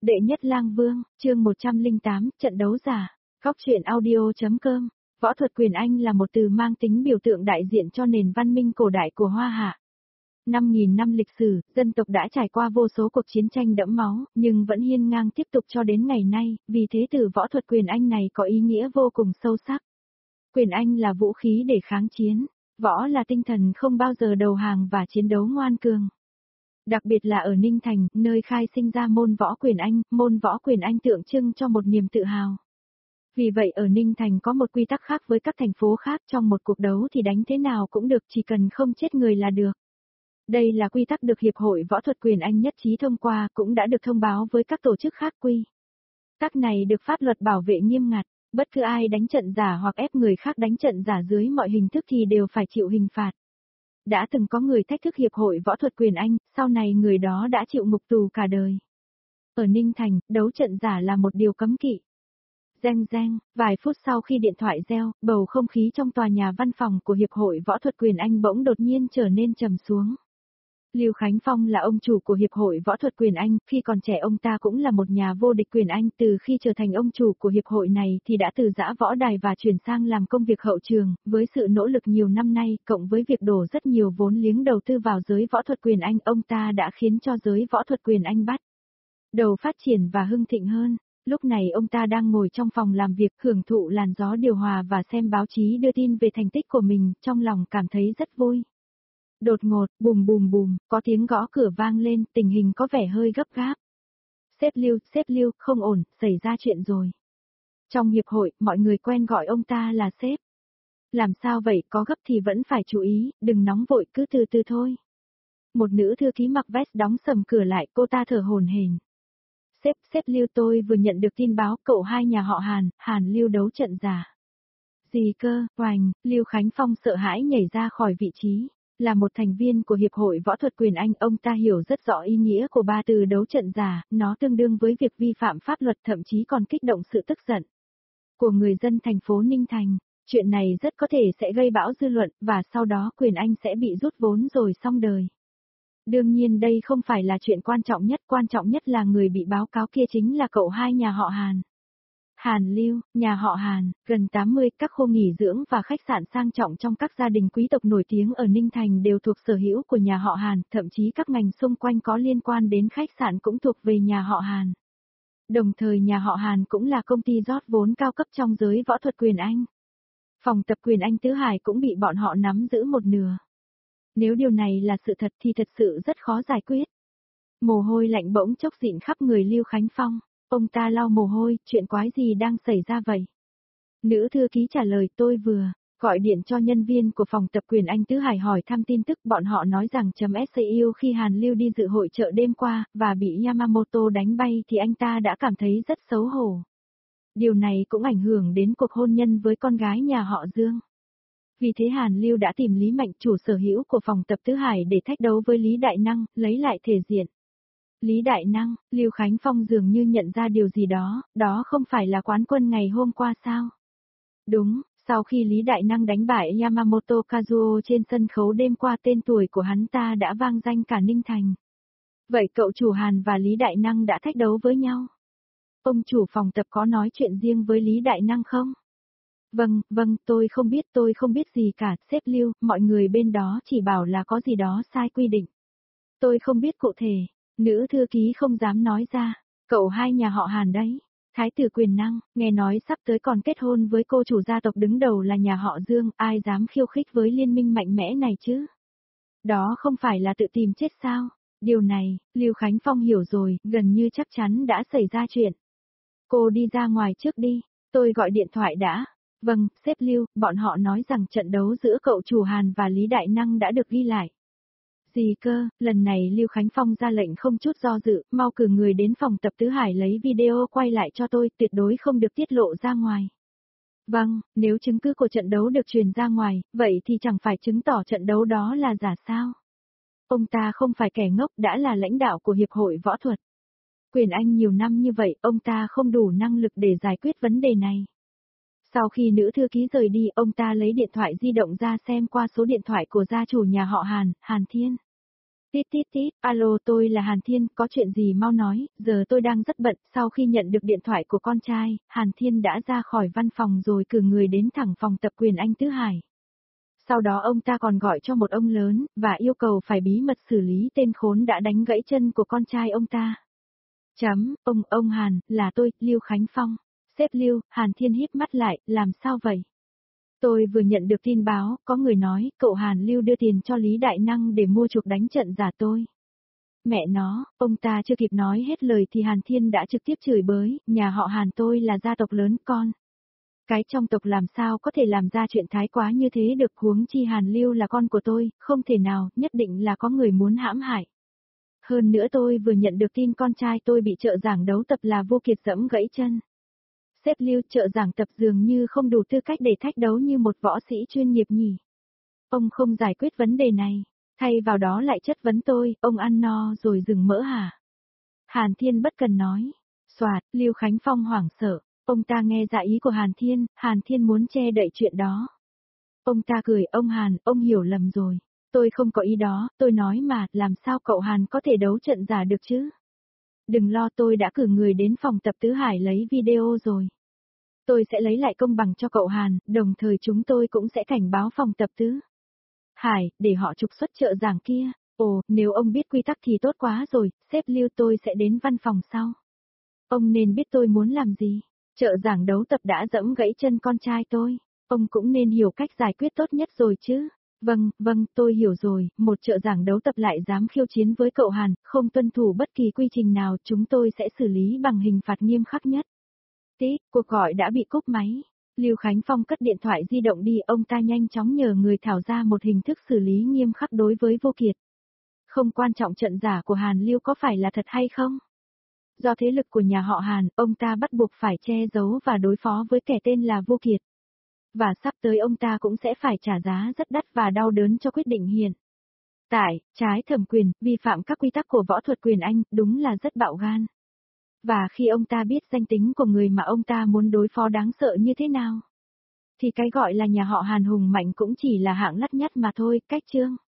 Đệ nhất lang vương, chương 108, trận đấu giả. Góc truyện audio.com. Võ thuật quyền Anh là một từ mang tính biểu tượng đại diện cho nền văn minh cổ đại của Hoa Hạ. 5.000 năm lịch sử, dân tộc đã trải qua vô số cuộc chiến tranh đẫm máu, nhưng vẫn hiên ngang tiếp tục cho đến ngày nay, vì thế từ võ thuật quyền Anh này có ý nghĩa vô cùng sâu sắc. Quyền Anh là vũ khí để kháng chiến, võ là tinh thần không bao giờ đầu hàng và chiến đấu ngoan cường. Đặc biệt là ở Ninh Thành, nơi khai sinh ra môn võ quyền Anh tượng trưng cho một niềm tự hào. Vì vậy ở Ninh Thành có một quy tắc khác với các thành phố khác, trong một cuộc đấu thì đánh thế nào cũng được, chỉ cần không chết người là được. Đây là quy tắc được Hiệp hội Võ thuật quyền Anh nhất trí thông qua, cũng đã được thông báo với các tổ chức khác. Quy tắc này được pháp luật bảo vệ nghiêm ngặt, bất cứ ai đánh trận giả hoặc ép người khác đánh trận giả dưới mọi hình thức thì đều phải chịu hình phạt. Đã từng có người thách thức Hiệp hội Võ thuật quyền Anh, sau này người đó đã chịu ngục tù cả đời. Ở Ninh Thành, đấu trận giả là một điều cấm kỵ. Reng reng, vài phút sau khi điện thoại reo, bầu không khí trong tòa nhà văn phòng của Hiệp hội Võ thuật quyền Anh bỗng đột nhiên trở nên trầm xuống. Lưu Khánh Phong là ông chủ của Hiệp hội Võ thuật quyền Anh, khi còn trẻ ông ta cũng là một nhà vô địch quyền Anh, từ khi trở thành ông chủ của Hiệp hội này thì đã từ giã võ đài và chuyển sang làm công việc hậu trường, với sự nỗ lực nhiều năm nay, cộng với việc đổ rất nhiều vốn liếng đầu tư vào giới võ thuật quyền Anh, ông ta đã khiến cho giới võ thuật quyền Anh bắt đầu phát triển và hưng thịnh hơn. Lúc này ông ta đang ngồi trong phòng làm việc, hưởng thụ làn gió điều hòa và xem báo chí đưa tin về thành tích của mình, trong lòng cảm thấy rất vui. Đột ngột, bùm bùm bùm, có tiếng gõ cửa vang lên, tình hình có vẻ hơi gấp gáp. Sếp Lưu, không ổn, xảy ra chuyện rồi. Trong hiệp hội, mọi người quen gọi ông ta là sếp. Làm sao vậy, có gấp thì vẫn phải chú ý, đừng nóng vội, cứ từ từ thôi. Một nữ thư ký mặc vest đóng sầm cửa lại, cô ta thở hổn hển. Sếp Lưu, tôi vừa nhận được tin báo cậu hai nhà họ Hàn Lưu đấu trận giả. Gì cơ, oành, Lưu Khánh Phong sợ hãi nhảy ra khỏi vị trí. Là một thành viên của Hiệp hội Võ thuật quyền Anh, ông ta hiểu rất rõ ý nghĩa của ba từ đấu trận giả, nó tương đương với việc vi phạm pháp luật, thậm chí còn kích động sự tức giận của người dân thành phố Ninh Thành. Chuyện này rất có thể sẽ gây bão dư luận, và sau đó quyền Anh sẽ bị rút vốn rồi xong đời. Đương nhiên đây không phải là chuyện quan trọng nhất là người bị báo cáo kia chính là cậu hai nhà họ Hàn Lưu, nhà họ Hàn, gần 80 các khu nghỉ dưỡng và khách sạn sang trọng trong các gia đình quý tộc nổi tiếng ở Ninh Thành đều thuộc sở hữu của nhà họ Hàn, thậm chí các ngành xung quanh có liên quan đến khách sạn cũng thuộc về nhà họ Hàn. Đồng thời nhà họ Hàn cũng là công ty rót vốn cao cấp trong giới võ thuật quyền Anh. Phòng tập quyền Anh Tứ Hải cũng bị bọn họ nắm giữ một nửa. Nếu điều này là sự thật thì thật sự rất khó giải quyết. Mồ hôi lạnh bỗng chốc dịn khắp người Lưu Khánh Phong. Ông ta lau mồ hôi, chuyện quái gì đang xảy ra vậy? Nữ thư ký trả lời, tôi vừa gọi điện cho nhân viên của phòng tập quyền Anh Tứ Hải hỏi thăm tin tức, bọn họ nói rằng .SAU khi Hàn Lưu đi dự hội chợ đêm qua, và bị Yamamoto đánh bay thì anh ta đã cảm thấy rất xấu hổ. Điều này cũng ảnh hưởng đến cuộc hôn nhân với con gái nhà họ Dương. Vì thế Hàn Lưu đã tìm Lý Mạnh, chủ sở hữu của phòng tập Tứ Hải để thách đấu với Lý Đại Năng, lấy lại thể diện. Lý Đại Năng, Lưu Khánh Phong dường như nhận ra điều gì đó, đó không phải là quán quân ngày hôm qua sao? Đúng, sau khi Lý Đại Năng đánh bại Yamamoto Kazuo trên sân khấu đêm qua, tên tuổi của hắn ta đã vang danh cả Ninh Thành. Vậy cậu chủ Hàn và Lý Đại Năng đã thách đấu với nhau? Ông chủ phòng tập có nói chuyện riêng với Lý Đại Năng không? Vâng, tôi không biết gì cả, sếp Lưu, mọi người bên đó chỉ bảo là có gì đó sai quy định. Tôi không biết cụ thể. Nữ thư ký không dám nói ra, cậu hai nhà họ Hàn đấy, thái tử quyền năng, nghe nói sắp tới còn kết hôn với cô chủ gia tộc đứng đầu là nhà họ Dương, ai dám khiêu khích với liên minh mạnh mẽ này chứ? Đó không phải là tự tìm chết sao? Điều này, Lưu Khánh Phong hiểu rồi, gần như chắc chắn đã xảy ra chuyện. Cô đi ra ngoài trước đi, tôi gọi điện thoại đã. Vâng, sếp Lưu, bọn họ nói rằng trận đấu giữa cậu chủ Hàn và Lý Đại Năng đã được ghi lại. Gì cơ, lần này Lưu Khánh Phong ra lệnh không chút do dự, mau cử người đến phòng tập Tứ Hải lấy video quay lại cho tôi, tuyệt đối không được tiết lộ ra ngoài. Vâng, nếu chứng cứ của trận đấu được truyền ra ngoài, vậy thì chẳng phải chứng tỏ trận đấu đó là giả sao? Ông ta không phải kẻ ngốc, đã là lãnh đạo của Hiệp hội Võ thuật quyền Anh nhiều năm như vậy, ông ta không đủ năng lực để giải quyết vấn đề này. Sau khi nữ thư ký rời đi, ông ta lấy điện thoại di động ra xem qua số điện thoại của gia chủ nhà họ Hàn Thiên. Tít tít tít, alo tôi là Hàn Thiên, có chuyện gì mau nói, giờ tôi đang rất bận, sau khi nhận được điện thoại của con trai, Hàn Thiên đã ra khỏi văn phòng rồi cử người đến thẳng phòng tập quyền Anh Tứ Hải. Sau đó ông ta còn gọi cho một ông lớn, và yêu cầu phải bí mật xử lý tên khốn đã đánh gãy chân của con trai ông ta. Ông Hàn, là tôi, Lưu Khánh Phong. Sếp Lưu, Hàn Thiên híp mắt lại, làm sao vậy? Tôi vừa nhận được tin báo, có người nói, cậu Hàn Lưu đưa tiền cho Lý Đại Năng để mua chuộc đánh trận giả tôi. Mẹ nó, ông ta chưa kịp nói hết lời thì Hàn Thiên đã trực tiếp chửi bới, nhà họ Hàn tôi là gia tộc lớn con. Cái trong tộc làm sao có thể làm ra chuyện thái quá như thế được, huống chi Hàn Lưu là con của tôi, không thể nào, nhất định là có người muốn hãm hại. Hơn nữa tôi vừa nhận được tin con trai tôi bị trợ giảng đấu tập là Vô Kiệt dẫm gãy chân. Sếp Lưu, trợ giảng tập dường như không đủ tư cách để thách đấu như một võ sĩ chuyên nghiệp nhỉ. Ông không giải quyết vấn đề này, thay vào đó lại chất vấn tôi, ông ăn no rồi dừng mỡ hả? Hàn Thiên bất cần nói. Soạt, Lưu Khánh Phong hoảng sợ, ông ta nghe ra ý của Hàn Thiên muốn che đậy chuyện đó. Ông ta cười, ông Hàn, ông hiểu lầm rồi. Tôi không có ý đó, tôi nói mà, làm sao cậu Hàn có thể đấu trận giả được chứ? Đừng lo, tôi đã cử người đến phòng tập Tứ Hải lấy video rồi. Tôi sẽ lấy lại công bằng cho cậu Hàn, đồng thời chúng tôi cũng sẽ cảnh báo phòng tập Tứ Hải, để họ trục xuất trợ giảng kia. Ồ, nếu ông biết quy tắc thì tốt quá rồi, sếp Lưu, tôi sẽ đến văn phòng sau. Ông nên biết tôi muốn làm gì. Trợ giảng đấu tập đã dẫm gãy chân con trai tôi. Ông cũng nên hiểu cách giải quyết tốt nhất rồi chứ. Vâng, tôi hiểu rồi, một trợ giảng đấu tập lại dám khiêu chiến với cậu Hàn, không tuân thủ bất kỳ quy trình nào, chúng tôi sẽ xử lý bằng hình phạt nghiêm khắc nhất. Tí, cuộc gọi đã bị cúp máy. Lưu Khánh Phong cất điện thoại di động đi, ông ta nhanh chóng nhờ người thảo ra một hình thức xử lý nghiêm khắc đối với Vô Kiệt. Không quan trọng trận giả của Hàn Lưu có phải là thật hay không. Do thế lực của nhà họ Hàn, ông ta bắt buộc phải che giấu và đối phó với kẻ tên là Vô Kiệt. Và sắp tới ông ta cũng sẽ phải trả giá rất đắt và đau đớn cho quyết định hiện tại, trái thẩm quyền, vi phạm các quy tắc của võ thuật quyền Anh, đúng là rất bạo gan. Và khi ông ta biết danh tính của người mà ông ta muốn đối phó đáng sợ như thế nào, thì cái gọi là nhà họ Hàn hùng mạnh cũng chỉ là hạng lắt nhắt mà thôi, cách chương.